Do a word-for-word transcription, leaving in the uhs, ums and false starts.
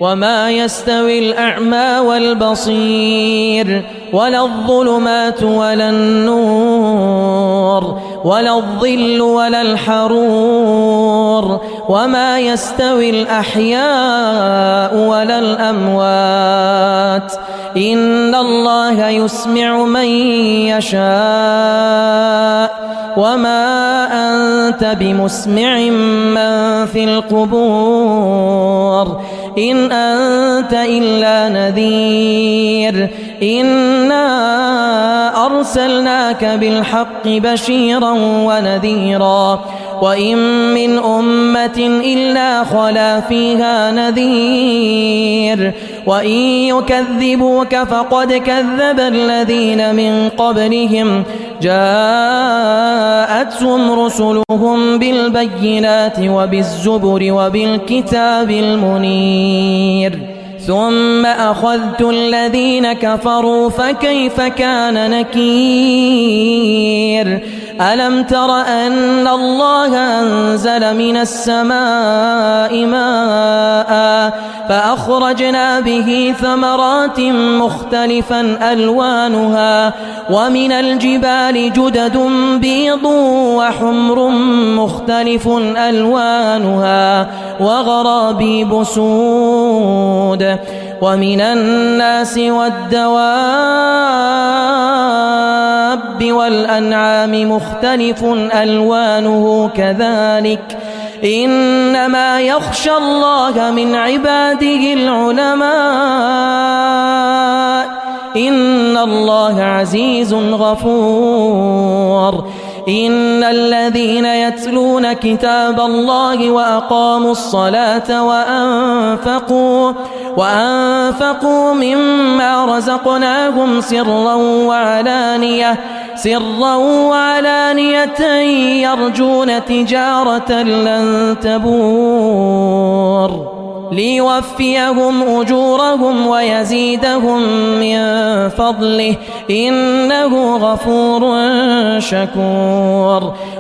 وما يستوي الأعمى والبصير ولا الظلمات ولا النور ولا الظل ولا الحرور وما يستوي الأحياء ولا الأموات إن الله يسمع من يشاء وما أنت بمسمع من في القبور إن أنت إلا نذير إنا أرسلناك بالحق بشيرا ونذيرا وإن من أمة إلا خلا فيها نذير وإن يكذبوك فقد كذب الذين من قبلهم جاءتهم رسلهم بالبينات وبالزبر وبالكتاب المنير ثم أخذت الذين كفروا فكيف كان نكير ألم تر أن الله أنزل من السماء ماء فأخرجنا به ثمرات مختلفا ألوانها ومن الجبال جدد بيض وحمر مختلف ألوانها وغرابيب سود ومن الناس والدواب والأنعام مختلف ألوانه كذلك إنما يخشى الله من عباده العلماء إن الله عزيز غفور إن الذين يتلون كتاب الله وأقاموا الصلاة وأنفقوا وأنفقوا مما رزقناهم سرا وعلانية سرا وعلانية يرجون تجارة لن تبور ليوفيهم أجورهم ويزيدهم من فضله إنه غفور شكور